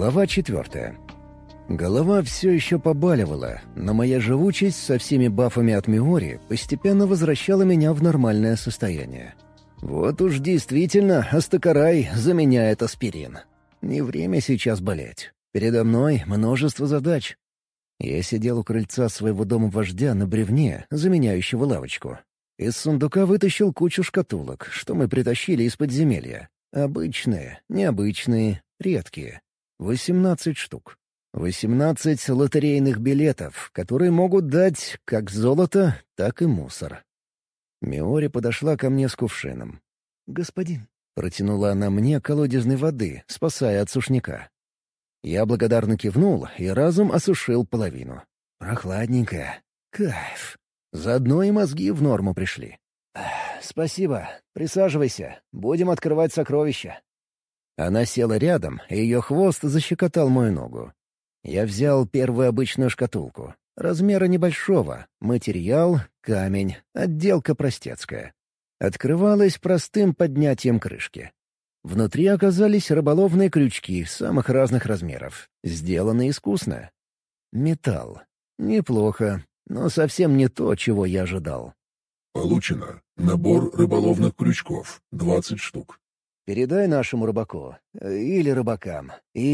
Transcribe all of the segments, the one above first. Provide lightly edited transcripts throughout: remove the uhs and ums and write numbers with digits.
Глава 4. Голова все еще побаливала, но моя живучесть со всеми бафами от Миори постепенно возвращала меня в нормальное состояние. Вот уж действительно Астакарай заменяет аспирин. Не время сейчас болеть. Передо мной множество задач. Я сидел у крыльца своего дома вождя на бревне, заменяющего лавочку. Из сундука вытащил кучу шкатулок, что мы притащили из подземелья. Обычные, необычные, редкие. 18 штук. 18 лотерейных билетов, которые могут дать как золото, так и мусор. Миори подошла ко мне с кувшином. «Господин», — протянула она мне колодезной воды, спасая от сушняка. Я благодарно кивнул и разом осушил половину. Прохладненько. Кайф. Заодно и мозги в норму пришли. «Спасибо. Присаживайся. Будем открывать сокровища». Она села рядом, и ее хвост защекотал мою ногу. Я взял первую обычную шкатулку. Размера небольшого. Материал — камень. Отделка простецкая. Открывалась простым поднятием крышки. Внутри оказались рыболовные крючки самых разных размеров. Сделаны искусно. Металл. Неплохо, но совсем не то, чего я ожидал. Получено. Набор рыболовных крючков. 20 штук. Передай нашему рыбаку. Или рыбакам.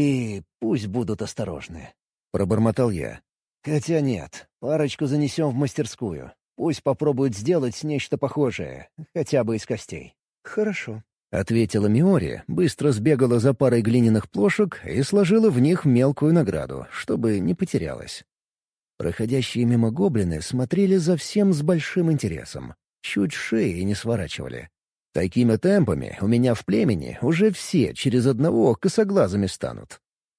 И пусть будут осторожны. Пробормотал я. Хотя нет, парочку занесем в мастерскую. Пусть попробуют сделать нечто похожее, хотя бы из костей. Хорошо. — ответила Миори, быстро сбегала за парой глиняных плошек и сложила в них мелкую награду, чтобы не потерялась. Проходящие мимо гоблины смотрели за всем с большим интересом. Чуть шеи не сворачивали. Такими темпами у меня в племени уже все через одного косоглазыми станут.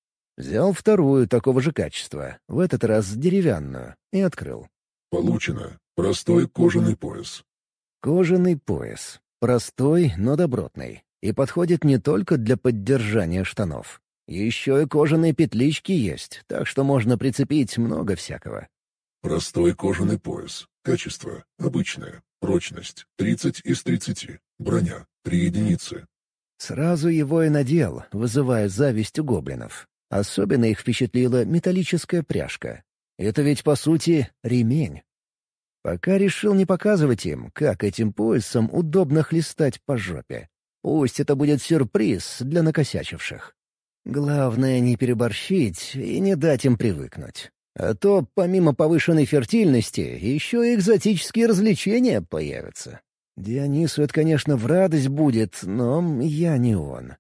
Взял вторую такого же качества, в этот раз деревянную, и открыл. Получено. Простой кожаный пояс. Кожаный пояс. Простой, но добротный. И подходит не только для поддержания штанов. Еще и кожаные петлички есть, так что можно прицепить много всякого. Простой кожаный пояс. Качество. Обычное. Прочность. 30 из 30. Броня. 3 единицы. Сразу его и надел, вызывая зависть у гоблинов. Особенно их впечатлила металлическая пряжка. Это ведь, по сути, ремень. Пока решил не показывать им, как этим поясом удобно хлестать по жопе. Пусть это будет сюрприз для накосячивших. Главное не переборщить и не дать им привыкнуть. А то, помимо повышенной фертильности, еще и экзотические развлечения появятся. Дионису это, конечно, в радость будет, но я не он.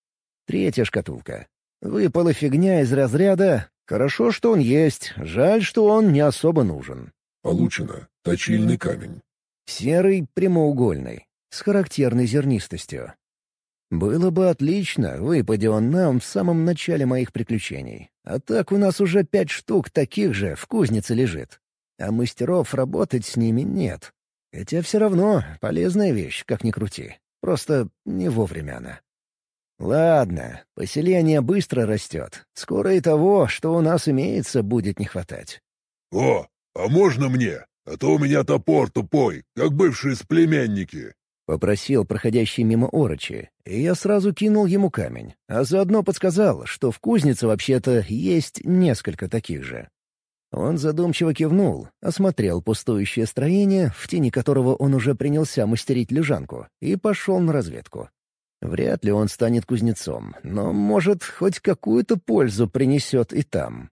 Третья шкатулка. Выпала фигня из разряда «хорошо, что он есть, жаль, что он не особо нужен». Получено. Точильный камень. Серый прямоугольный, с характерной зернистостью. Было бы отлично, выпади он нам в самом начале моих приключений. А так у нас уже 5 штук таких же в кузнице лежит. А мастеров работать с ними нет. Хотя все равно полезная вещь, как ни крути. Просто не вовремя она. Ладно, поселение быстро растет. Скоро и того, что у нас имеется, будет не хватать. О, а можно мне? А то у меня топор тупой, как бывшие сплемянники. — попросил проходящий мимо Орочи, и я сразу кинул ему камень, а заодно подсказал, что в кузнице вообще-то есть несколько таких же. Он задумчиво кивнул, осмотрел пустующее строение, в тени которого он уже принялся мастерить лежанку, и пошел на разведку. Вряд ли он станет кузнецом, но, может, хоть какую-то пользу принесет и там.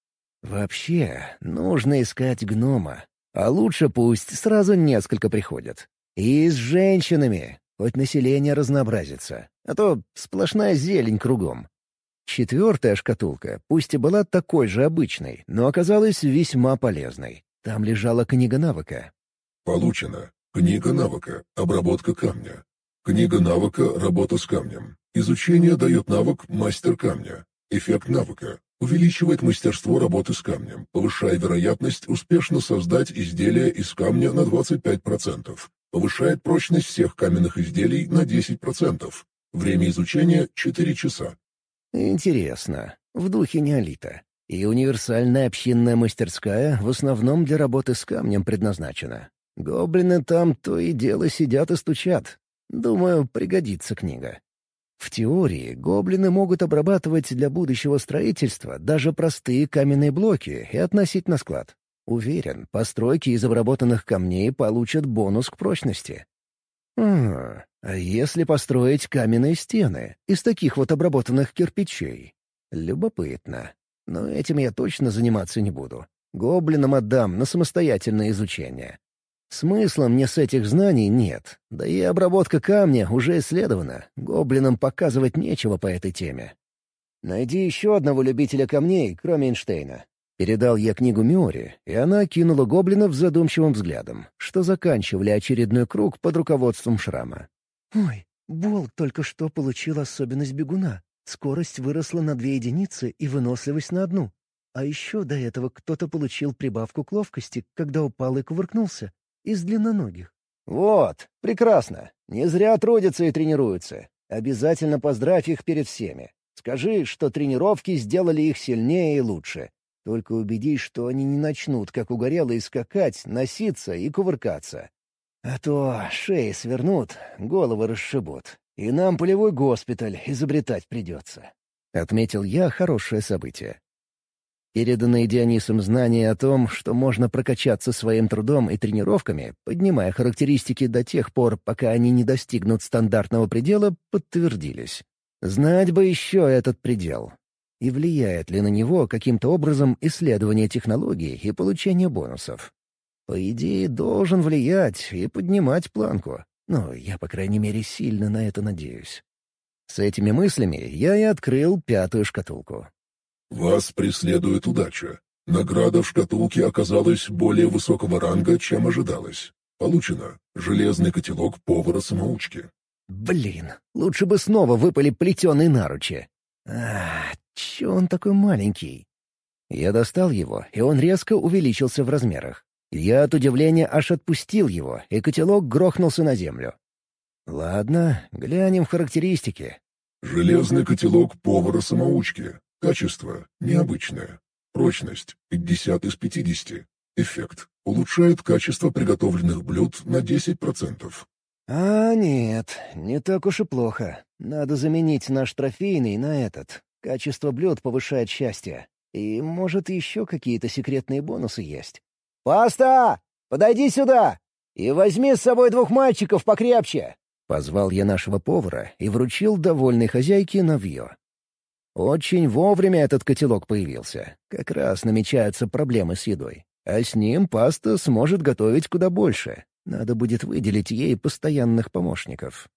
Вообще, нужно искать гнома, а лучше пусть сразу несколько приходят. И с женщинами, хоть население разнообразится, а то сплошная зелень кругом. Четвертая шкатулка, пусть и была такой же обычной, но оказалась весьма полезной. Там лежала книга навыка. Получено. Книга навыка. Обработка камня. Книга навыка «Работа с камнем». Изучение дает навык «Мастер камня». Эффект навыка. Увеличивает мастерство работы с камнем, повышая вероятность успешно создать изделие из камня на 25%. Повышает прочность всех каменных изделий на 10%. Время изучения — 4 часа. Интересно. В духе неолита. И универсальная общинная мастерская в основном для работы с камнем предназначена. Гоблины там то и дело сидят и стучат. Думаю, пригодится книга. В теории гоблины могут обрабатывать для будущего строительства даже простые каменные блоки и относить на склад. Уверен, постройки из обработанных камней получат бонус к прочности. А если построить каменные стены из таких вот обработанных кирпичей? Любопытно. Но этим я точно заниматься не буду. Гоблинам отдам на самостоятельное изучение. Смысла мне с этих знаний нет. Да и обработка камня уже исследована. Гоблинам показывать нечего по этой теме. «Найди еще одного любителя камней, кроме Эйнштейна». Передал я книгу Миори, и она кинула гоблинов задумчивым взглядом, что заканчивали очередной круг под руководством Шрама. «Ой, Болт только что получил особенность бегуна. Скорость выросла на 2 единицы и выносливость на 1. А еще до этого кто-то получил прибавку к ловкости, когда упал и кувыркнулся. Из длинноногих». «Вот, прекрасно. Не зря трудятся и тренируются. Обязательно поздравь их перед всеми. Скажи, что тренировки сделали их сильнее и лучше. Только убедись, что они не начнут, как угорелые, скакать, носиться и кувыркаться. А то шеи свернут, головы расшибут, и нам полевой госпиталь изобретать придется». Отметил я хорошее событие. Переданные Дионисом знания о том, что можно прокачаться своим трудом и тренировками, поднимая характеристики до тех пор, пока они не достигнут стандартного предела, подтвердились. Знать бы еще этот предел. И влияет ли на него каким-то образом исследование технологий и получение бонусов? По идее, должен влиять и поднимать планку. Но я, по крайней мере, сильно на это надеюсь. С этими мыслями я и открыл 5-ю шкатулку. Вас преследует удача. Награда в шкатулке оказалась более высокого ранга, чем ожидалось. Получено железный котелок повара-самоучки. Блин, лучше бы снова выпали плетеные наручи. Чё он такой маленький? Я достал его, и он резко увеличился в размерах. Я от удивления аж отпустил его, и котелок грохнулся на землю. Ладно, глянем характеристики. Железный котелок повара-самоучки. Качество необычное. Прочность 50 из 50. Эффект улучшает качество приготовленных блюд на 10%. Нет, не так уж и плохо. Надо заменить наш трофейный на этот. Качество блюд повышает счастье. И, может, еще какие-то секретные бонусы есть. «Паста! Подойди сюда! И возьми с собой 2 мальчиков покрепче!» Позвал я нашего повара и вручил довольной хозяйке навье. Очень вовремя этот котелок появился. Как раз намечаются проблемы с едой. А с ним паста сможет готовить куда больше. Надо будет выделить ей постоянных помощников.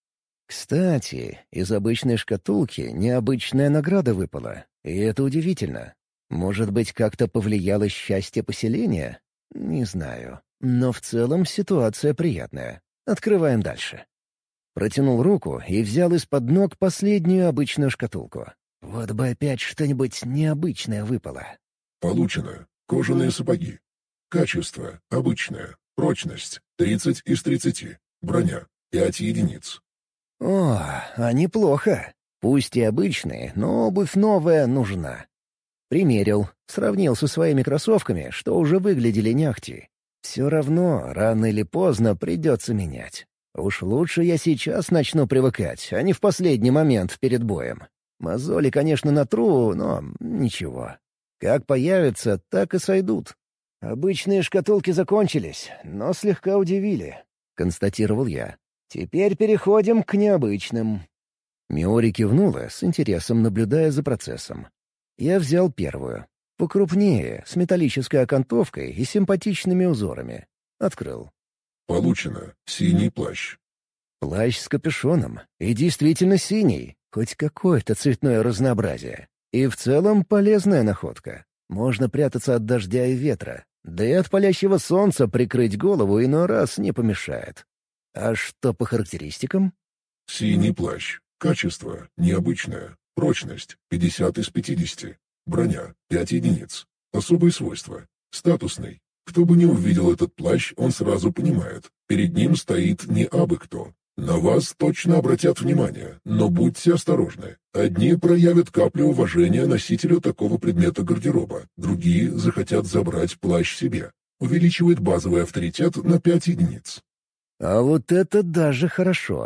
Кстати, из обычной шкатулки необычная награда выпала. И это удивительно. Может быть, как-то повлияло счастье поселения? Не знаю. Но в целом ситуация приятная. Открываем дальше. Протянул руку и взял из-под ног последнюю обычную шкатулку. Вот бы опять что-нибудь необычное выпало. Получено. Кожаные сапоги. Качество обычное. Прочность 30 из 30. Броня 5 единиц. О, а неплохо. Пусть и обычные, но обувь новая нужна. Примерил, сравнил со своими кроссовками, что уже выглядели не ахти. Все равно, рано или поздно придется менять. Уж лучше я сейчас начну привыкать, а не в последний момент перед боем. Мозоли, конечно, натру, но ничего. Как появятся, так и сойдут. «Обычные шкатулки закончились, но слегка удивили», — констатировал я. «Теперь переходим к необычным». Миори кивнула, с интересом наблюдая за процессом. Я взял первую. Покрупнее, с металлической окантовкой и симпатичными узорами. Открыл. Получено. Синий плащ. Плащ с капюшоном. И действительно синий. Хоть какое-то цветное разнообразие. И в целом полезная находка. Можно прятаться от дождя и ветра. Да и от палящего солнца прикрыть голову иной раз не помешает. А что по характеристикам? Синий плащ. Качество необычное. Прочность 50 из 50. Броня 5 единиц. Особые свойства. Статусный. Кто бы не увидел этот плащ, он сразу понимает. Перед ним стоит не абы кто. На вас точно обратят внимание, но будьте осторожны. Одни проявят каплю уважения носителю такого предмета гардероба, другие захотят забрать плащ себе. Увеличивает базовый авторитет на 5 единиц. А вот это даже хорошо.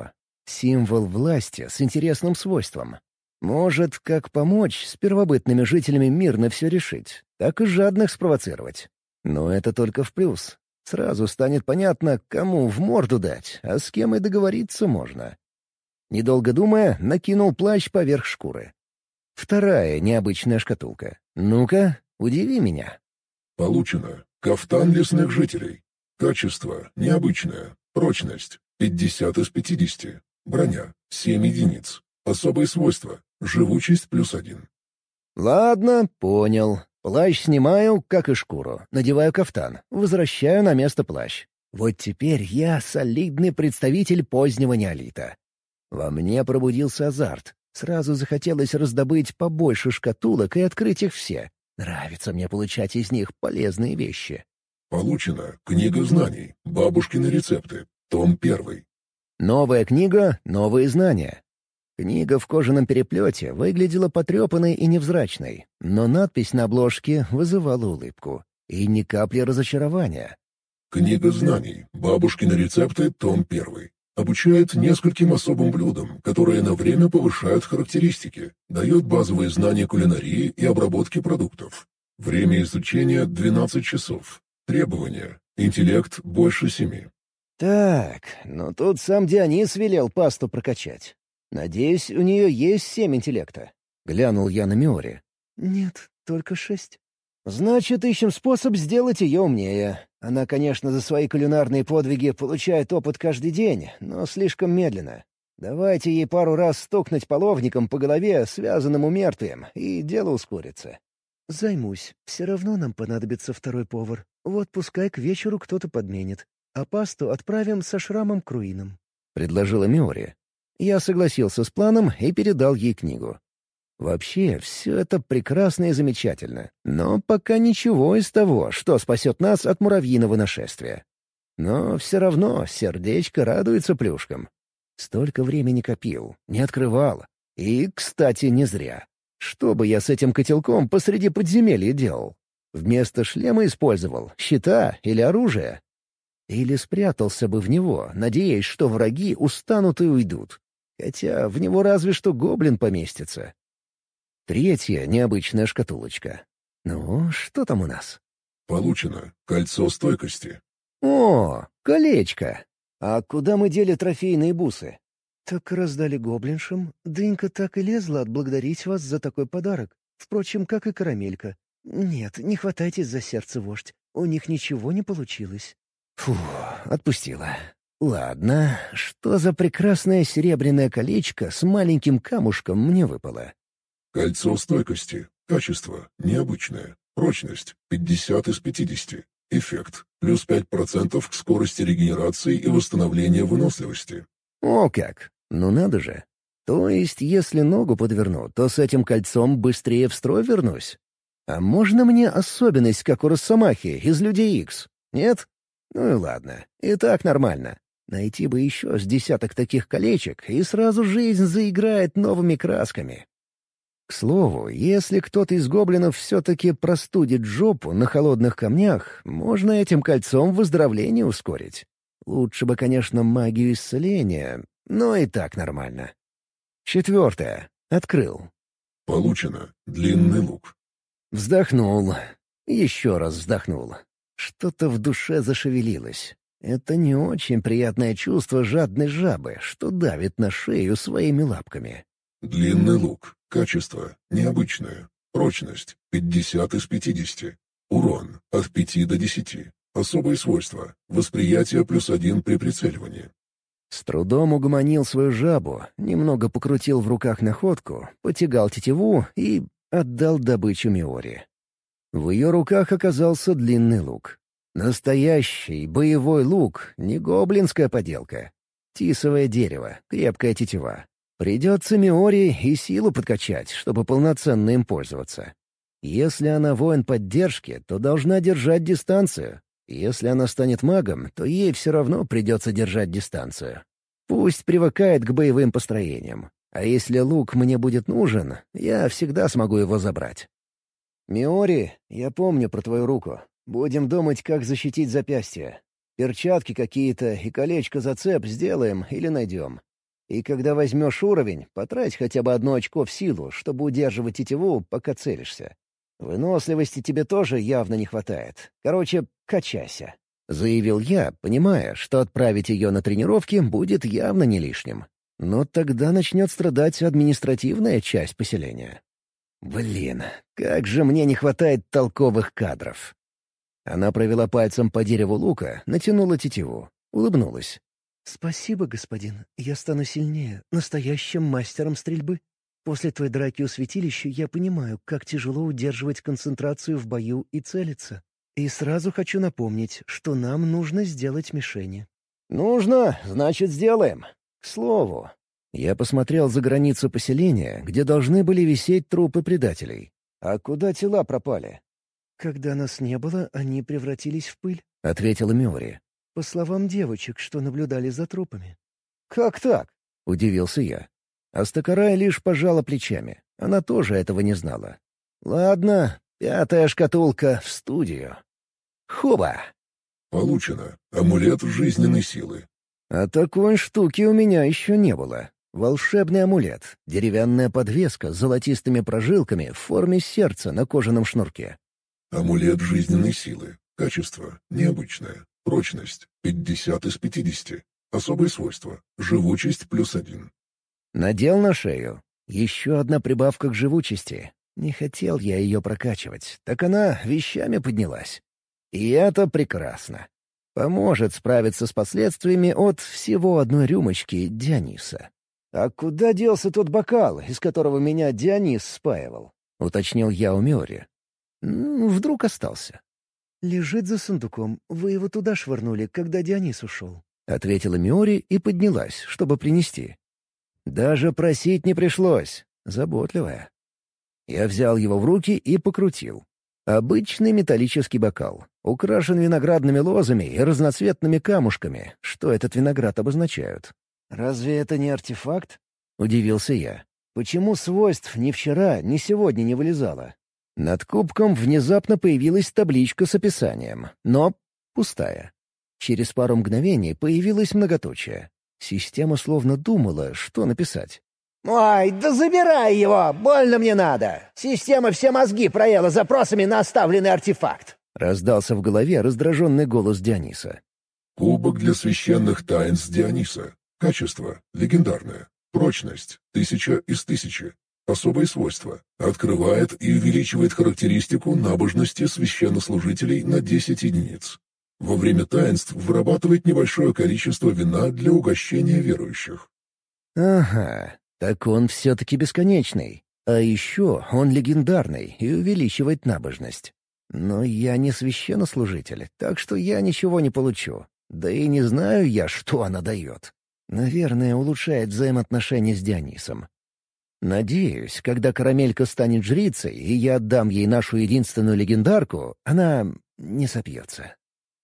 Символ власти с интересным свойством. Может, как помочь с первобытными жителями мирно все решить, так и жадных спровоцировать. Но это только в плюс. Сразу станет понятно, кому в морду дать, а с кем и договориться можно. Недолго думая, накинул плащ поверх шкуры. Вторая необычная шкатулка. Ну-ка, удиви меня. Получено. Кафтан лесных жителей. Качество необычное. Прочность 50 из 50. Броня 7 единиц. Особые свойства. Живучесть +1. Ладно, понял. Плащ снимаю, как и шкуру. Надеваю кафтан. Возвращаю на место плащ. Вот теперь я солидный представитель позднего неолита. Во мне пробудился азарт. Сразу захотелось раздобыть побольше шкатулок и открыть их все. Нравится мне получать из них полезные вещи. Получено. Книга знаний. Бабушкины рецепты. Том 1. Новая книга — новые знания. Книга в кожаном переплете выглядела потрепанной и невзрачной, но надпись на обложке вызывала улыбку. И ни капли разочарования. Книга знаний. Бабушкины рецепты. Том 1. Обучает нескольким особым блюдам, которые на время повышают характеристики, дает базовые знания кулинарии и обработки продуктов. Время изучения — 12 часов. Требования. Интеллект больше 7. Так, ну тут сам Дионис велел пасту прокачать. Надеюсь, у нее есть 7 интеллекта. Глянул я на Миори. Нет, только 6. Значит, ищем способ сделать ее умнее. Она, конечно, за свои кулинарные подвиги получает опыт каждый день, но слишком медленно. Давайте ей пару раз стукнуть половником по голове, связанному мертвым, и дело ускорится. Займусь. Все равно нам понадобится второй повар. Вот пускай к вечеру кто-то подменит. А пасту отправим со шрамом к руинам», — предложила Миори. Я согласился с планом и передал ей книгу. Вообще, все это прекрасно и замечательно, но пока ничего из того, что спасет нас от муравьиного нашествия. Но все равно сердечко радуется плюшкам. Столько времени копил, не открывал. И, кстати, не зря. Что бы я с этим котелком посреди подземелья делал? Вместо шлема использовал щита или оружие? Или спрятался бы в него, надеясь, что враги устанут и уйдут. Хотя в него разве что гоблин поместится. Третья необычная шкатулочка. Ну, что там у нас? Получено. Кольцо стойкости. О, колечко! А куда мы дели трофейные бусы? Так раздали гоблиншам. Дынька так и лезла отблагодарить вас за такой подарок. Впрочем, как и карамелька. Нет, не хватайтесь за сердце, вождь. У них ничего не получилось. Фу, отпустила. Ладно, что за прекрасное серебряное колечко с маленьким камушком мне выпало? Кольцо стойкости. Качество необычное. Прочность 50 из 50. Эффект +5% к скорости регенерации и восстановления выносливости. О как! Ну надо же. То есть, если ногу подверну, то с этим кольцом быстрее в строй вернусь? А можно мне особенность, как у Росомахи из Людей Икс? Нет? Ну и ладно. И так нормально. Найти бы еще с десяток таких колечек, и сразу жизнь заиграет новыми красками. К слову, если кто-то из гоблинов все-таки простудит жопу на холодных камнях, можно этим кольцом выздоровление ускорить. Лучше бы, конечно, магию исцеления, но и так нормально. 4. Открыл. Получено. Длинный лук. Вздохнул. Еще раз вздохнул. Что-то в душе зашевелилось. Это не очень приятное чувство жадной жабы, что давит на шею своими лапками. Длинный лук. Качество необычное. Прочность 50 из 50. Урон от 5 до 10. Особые свойства. Восприятие +1 при прицеливании. С трудом угомонил свою жабу, немного покрутил в руках находку, потягал тетиву и отдал добычу Миори. В ее руках оказался длинный лук. Настоящий боевой лук, не гоблинская поделка. Тисовое дерево, крепкая тетива. Придется Миори и силу подкачать, чтобы полноценно им пользоваться. Если она воин поддержки, то должна держать дистанцию. Если она станет магом, то ей все равно придется держать дистанцию. Пусть привыкает к боевым построениям. А если лук мне будет нужен, я всегда смогу его забрать. «Миори, я помню про твою руку. Будем думать, как защитить запястье. Перчатки какие-то и колечко-зацеп сделаем или найдем. И когда возьмешь уровень, потрать хотя бы 1 очко в силу, чтобы удерживать тетиву, пока целишься. Выносливости тебе тоже явно не хватает. Короче, качайся», — заявил я, понимая, что отправить ее на тренировки будет явно не лишним. Но тогда начнет страдать административная часть поселения. Блин, как же мне не хватает толковых кадров. Она провела пальцем по дереву лука, натянула тетиву, улыбнулась. «Спасибо, господин. Я стану сильнее, настоящим мастером стрельбы. После той драки у святилища я понимаю, как тяжело удерживать концентрацию в бою и целиться. И сразу хочу напомнить, что нам нужно сделать мишени». «Нужно, значит, сделаем. К слову». Я посмотрел за границу поселения, где должны были висеть трупы предателей. «А куда тела пропали?» «Когда нас не было, они превратились в пыль», — ответила Миори. «По словам девочек, что наблюдали за трупами». «Как так?» — удивился я. Астакарай лишь пожала плечами. Она тоже этого не знала. «Ладно, 5-я шкатулка в студию». Хуба! Получено. Амулет жизненной силы. А такой штуки у меня еще не было. Волшебный амулет. Деревянная подвеска с золотистыми прожилками в форме сердца на кожаном шнурке. Амулет жизненной силы. Качество необычное. Прочность 50 из 50. Особые свойства. Живучесть +1. Надел на шею. Еще одна прибавка к живучести. Не хотел я ее прокачивать, так она вещами поднялась. И это прекрасно. Поможет справиться с последствиями от всего одной рюмочки Диониса. «А куда делся тот бокал, из которого меня Дионис спаивал?» — уточнил я у Миори. Вдруг остался. «Лежит за сундуком. Вы его туда швырнули, когда Дионис ушел», — ответила Миори и поднялась, чтобы принести. Даже просить не пришлось. Заботливая. Я взял его в руки и покрутил. Обычный металлический бокал. Украшен виноградными лозами и разноцветными камушками, что этот виноград обозначают. «Разве это не артефакт?» — удивился я. «Почему свойств ни вчера, ни сегодня не вылезало?» Над кубком внезапно появилась табличка с описанием, но пустая. Через пару мгновений появилось многоточие. Система словно думала, что написать. «Ой, да забирай его! Больно мне надо! Система все мозги проела запросами на оставленный артефакт!» Раздался в голове раздраженный голос Диониса. Кубок для священных таинств Диониса. Качество легендарное. Прочность 1000 из 1000. Особые свойства. Открывает и увеличивает характеристику набожности священнослужителей на 10 единиц. Во время таинств вырабатывает небольшое количество вина для угощения верующих. Ага, так он все-таки бесконечный. А еще он легендарный и увеличивает набожность. Но я не священнослужитель, так что я ничего не получу. Да и не знаю я, что она дает. Наверное, улучшает взаимоотношения с Дионисом. Надеюсь, когда Карамелька станет жрицей, и я отдам ей нашу единственную легендарку, она не сопьется.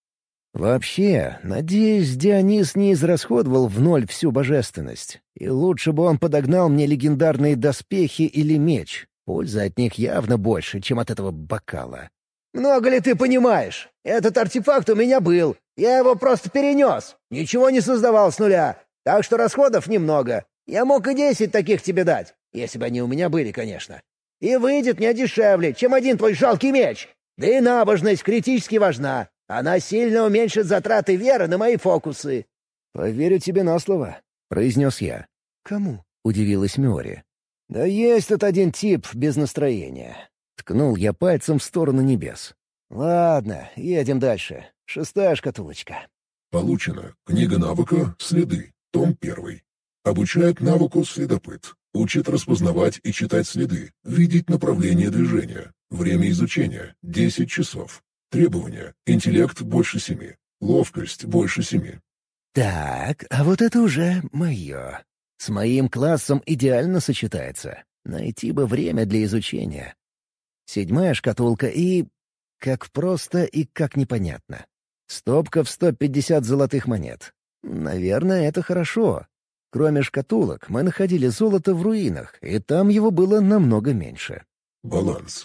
Вообще, надеюсь, Дионис не израсходовал в ноль всю божественность. И лучше бы он подогнал мне легендарные доспехи или меч. Пользы от них явно больше, чем от этого бокала. «Много ли ты понимаешь? Этот артефакт у меня был. Я его просто перенес. Ничего не создавал с нуля. Так что расходов немного. Я мог и 10 таких тебе дать. Если бы они у меня были, конечно. И выйдет мне дешевле, чем один твой жалкий меч. Да и набожность критически важна. Она сильно уменьшит затраты веры на мои фокусы». «Поверю тебе на слово», — произнес я. «Кому?» — удивилась Миори. «Да есть тут один тип без настроения». Ткнул я пальцем в сторону небес. «Ладно, едем дальше. 6-я шкатулочка». Получено. Книга навыка «Следы». Том 1. Обучает навыку «Следопыт». Учит распознавать и читать следы, видеть направление движения. Время изучения — 10 часов. Требования: интеллект больше 7, ловкость больше 7. Так, а вот это уже мое. С моим классом идеально сочетается. Найти бы время для изучения. 7-я шкатулка и... Как просто и как непонятно. Стопка в 150 золотых монет. Наверное, это хорошо. Кроме шкатулок, мы находили золото в руинах, и там его было намного меньше. Баланс: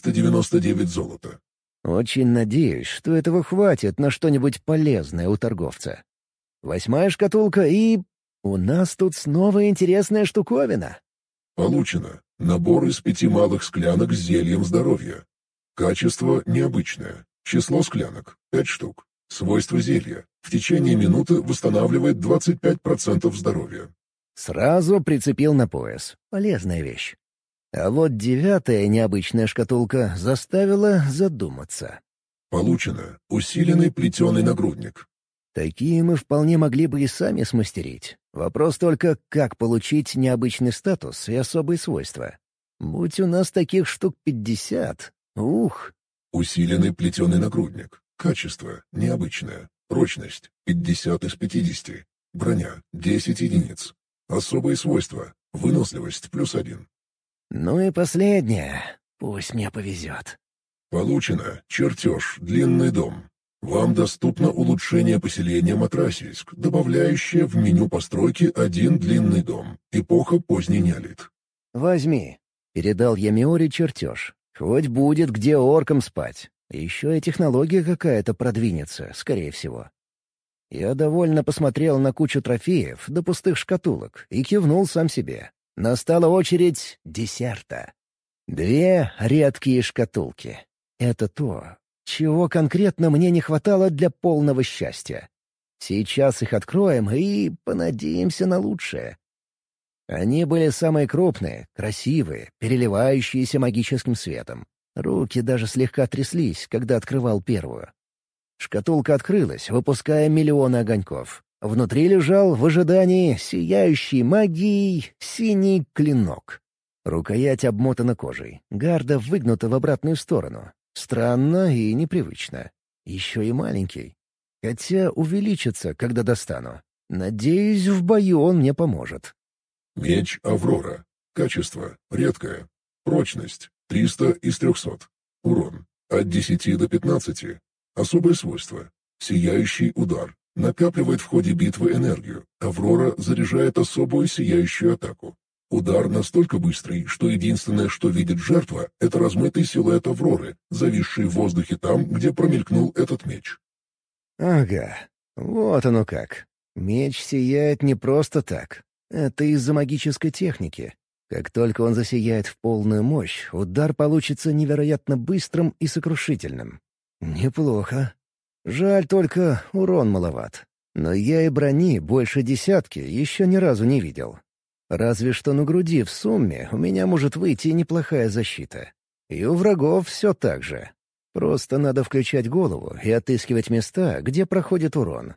399 золота. Очень надеюсь, что этого хватит на что-нибудь полезное у торговца. 8-я шкатулка и... У нас тут снова интересная штуковина. Получено. Набор из 5 малых склянок с зельем здоровья. Качество необычное. Число склянок — 5 штук. Свойства зелья. В течение минуты восстанавливает 25% здоровья. Сразу прицепил на пояс. Полезная вещь. А вот 9-я необычная шкатулка заставила задуматься. Получено. Усиленный плетеный нагрудник. Такие мы вполне могли бы и сами смастерить. Вопрос только, как получить необычный статус и особые свойства. Будь у нас таких штук 50. Ух! Усиленный плетеный нагрудник. Качество необычное. Прочность 50 из 50. Броня 10 единиц. Особые свойства. Выносливость +1. Ну и последнее. Пусть мне повезет. Получено. Чертеж. Длинный дом. Вам доступно улучшение поселения Матрасийск, добавляющее в меню постройки один длинный дом. Эпоха поздний неолит. Возьми. Передал я Миоре чертеж. Хоть будет где оркам спать. Еще и технология какая-то продвинется, скорее всего. Я довольно посмотрел на кучу трофеев до пустых шкатулок и кивнул сам себе. Настала очередь десерта. 2 редкие шкатулки. Это то, чего конкретно мне не хватало для полного счастья. Сейчас их откроем и понадеемся на лучшее. Они были самые крупные, красивые, переливающиеся магическим светом. Руки даже слегка тряслись, когда открывал первую. Шкатулка открылась, выпуская миллионы огоньков. Внутри лежал в ожидании сияющий магией синий клинок. Рукоять обмотана кожей, гарда выгнута в обратную сторону. Странно и непривычно. Еще и маленький. Хотя увеличится, когда достану. Надеюсь, в бою он мне поможет. Меч Аврора. Качество редкое. Прочность 300 из 300. Урон от 10 до 15. Особые свойства. Сияющий удар. Накапливает в ходе битвы энергию. Аврора заряжает особую сияющую атаку. Удар настолько быстрый, что единственное, что видит жертва, это размытый силуэт Авроры, зависший в воздухе там, где промелькнул этот меч. Ага, вот оно как. Меч сияет не просто так. Это из-за магической техники. Как только он засияет в полную мощь, удар получится невероятно быстрым и сокрушительным. Неплохо. Жаль только, урон маловат. Но я и брони больше 10 еще ни разу не видел. Разве что на груди в сумме у меня может выйти неплохая защита. И у врагов все так же. Просто надо включать голову и отыскивать места, где проходит урон.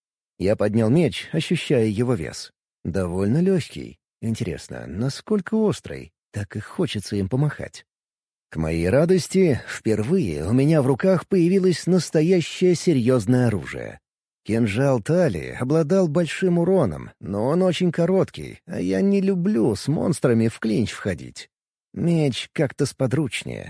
Я поднял меч, ощущая его вес. Довольно легкий. Интересно, насколько острый? Так и хочется им помахать. К моей радости, впервые у меня в руках появилось настоящее серьезное оружие. Кинжал Тали обладал большим уроном, но он очень короткий, а я не люблю с монстрами в клинч входить. Меч как-то сподручнее.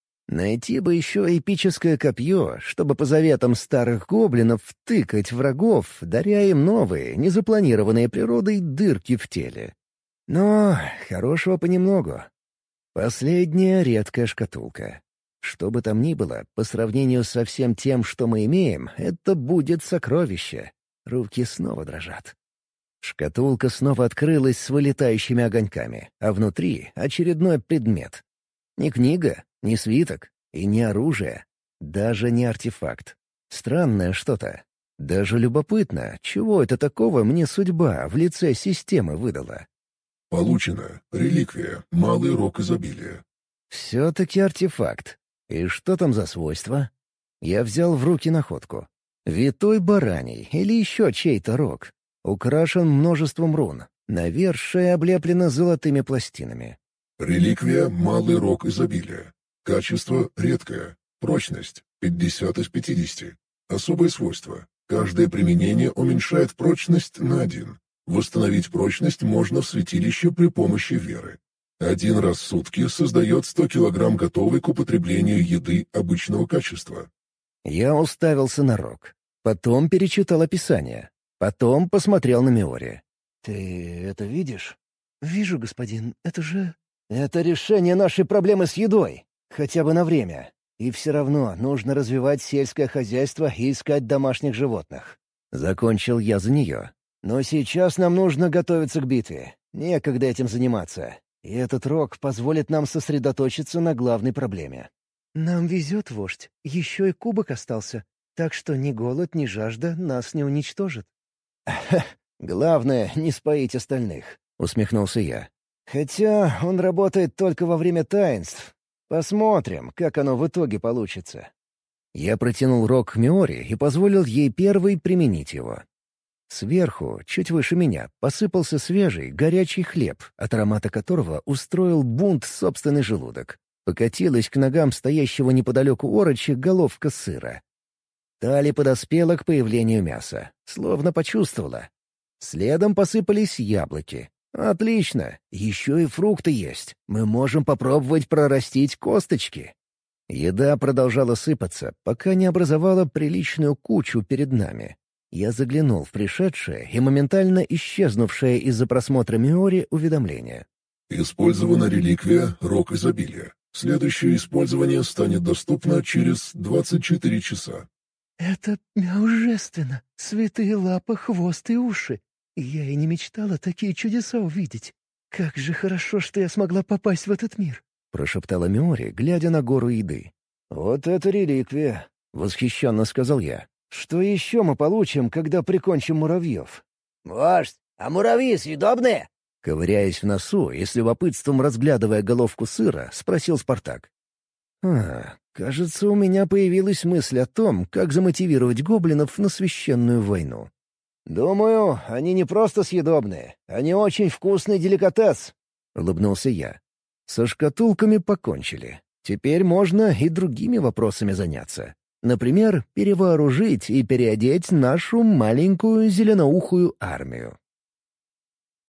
Найти бы еще эпическое копье, чтобы по заветам старых гоблинов втыкать врагов, даря им новые, незапланированные природой дырки в теле. Но хорошего понемногу. Последняя редкая шкатулка. Что бы там ни было, по сравнению со всем тем, что мы имеем, это будет сокровище. Руки снова дрожат. Шкатулка снова открылась с вылетающими огоньками, а внутри — очередной предмет. Не книга, не свиток и не оружие. Даже не артефакт. Странное что-то. Даже любопытно, чего это такого мне судьба в лице системы выдала. Получено. Реликвия. Малый рог изобилия. Все-таки артефакт. И что там за свойства? Я взял в руки находку. Витой бараний или еще чей-то рог. Украшен множеством рун. Навершие облеплено золотыми пластинами. Реликвия. Малый рог изобилия. Качество редкое. Прочность 50 из 50. Особые свойства. Каждое применение уменьшает прочность на 1. Восстановить прочность можно в святилище при помощи веры. 1 раз в сутки создает 100 килограмм готовой к употреблению еды обычного качества. Я уставился на рог. Потом перечитал описание. Потом посмотрел на Миори. «Ты это видишь?» «Вижу, господин. Это же...» «Это решение нашей проблемы с едой. Хотя бы на время. И все равно нужно развивать сельское хозяйство и искать домашних животных». Закончил я за нее. Но сейчас нам нужно готовиться к битве. Некогда этим заниматься. И этот рог позволит нам сосредоточиться на главной проблеме. Нам везет, вождь. Еще и кубок остался. Так что ни голод, ни жажда нас не уничтожат. «Главное — не споить остальных», — усмехнулся я. «Хотя он работает только во время таинств. Посмотрим, как оно в итоге получится». Я протянул рог к Миоре и позволил ей первой применить его. Сверху, чуть выше меня, посыпался свежий, горячий хлеб, от аромата которого устроил бунт собственный желудок. Покатилась к ногам стоящего неподалеку ороча головка сыра. Тали подоспела к появлению мяса, словно почувствовала. Следом посыпались яблоки. «Отлично! Еще и фрукты есть. Мы можем попробовать прорастить косточки». Еда продолжала сыпаться, пока не образовала приличную кучу перед нами. Я заглянул в пришедшее и моментально исчезнувшее из-за просмотра Миори уведомление. Использована реликвия «Рог изобилия». Следующее использование станет доступно через 24 часа. Это мяужественно. Святые лапы, хвост и уши. Я и не мечтала такие чудеса увидеть. Как же хорошо, что я смогла попасть в этот мир. — прошептала Миори, глядя на гору еды. «Вот это реликвия!» — восхищенно сказал я. «Что еще мы получим, когда прикончим муравьев?» «Вождь, а муравьи съедобные?» Ковыряясь в носу и с любопытством разглядывая головку сыра, спросил Спартак. Кажется, у меня появилась мысль о том, как замотивировать гоблинов на священную войну. «Думаю, они не просто съедобные, они очень вкусный деликатес», — улыбнулся я. Со шкатулками покончили. Теперь можно и другими вопросами заняться. Например, перевооружить и переодеть нашу маленькую зеленоухую армию.